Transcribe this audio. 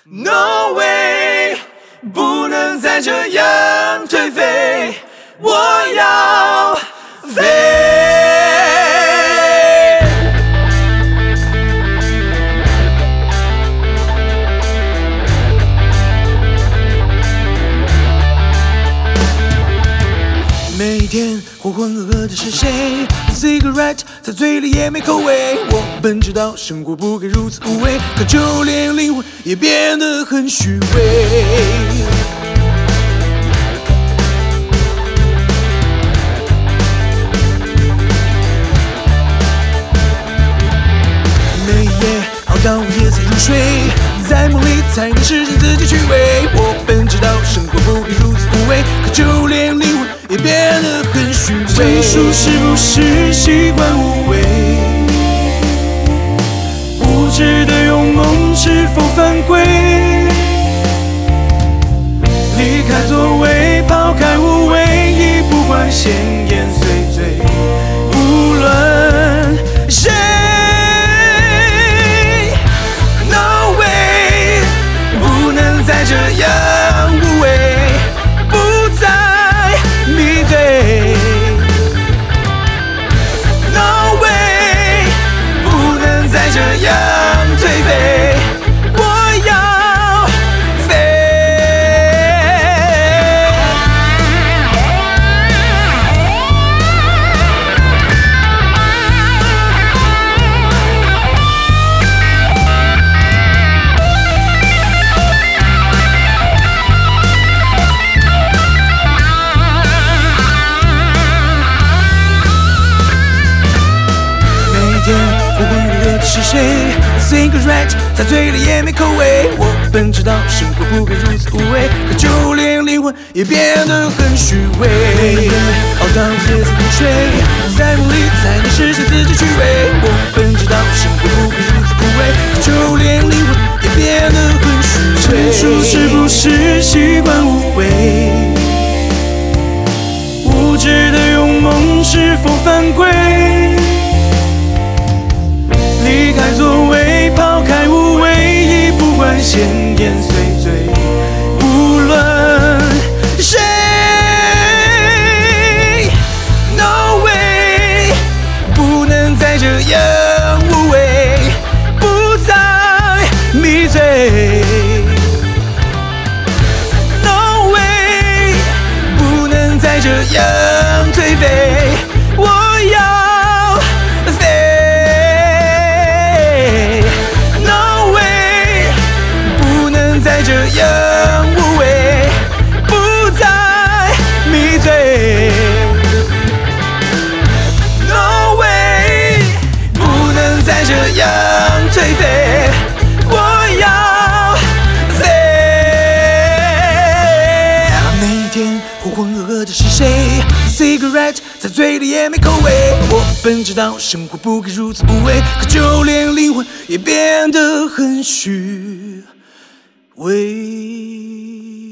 No way， 不能再这样颓废，我要飞。每一天浑浑噩噩的是谁 ？Cigarette 在嘴里也没口味。我本知道生活不该如此无味，可就连灵魂也变得很虚伪。每夜熬到午夜才入睡，在梦里才能实现自己趣味。我本知道生活不该如此无味，可就连灵魂也变得很虚伪。成熟是不是习惯无味？无知的勇猛是否犯规？离开座位，抛开无谓，已不管闲言碎嘴，无论谁。No way， 不能再这样无谓，不再迷醉。No way， 不能再这样颓废，我要飞。浑浑噩噩的是谁 ？Cigarette 在嘴里也没口味。我本知道生活不该如此无味，可就连灵魂也变得很虚伪。熬到夜才入睡，在梦里才能实现自己趣味。我本知道生活不该如此无味，可就连灵魂也变得很虚伪。成熟是不是习惯无味？无知的勇猛是否犯规？离开座位，抛开无谓，已不管闲言碎嘴，无论谁。No way， 不能再这样无谓，不再迷醉。No way， 不能再这样颓废，我要飞。再这样无味，不再迷醉。No way， 不能再这样颓废，我要飞。那一天浑浑噩噩的是谁 ？Cigarette 在嘴里也没口味。我本知道生活不该如此无味，可就连灵魂也变得很虚伪。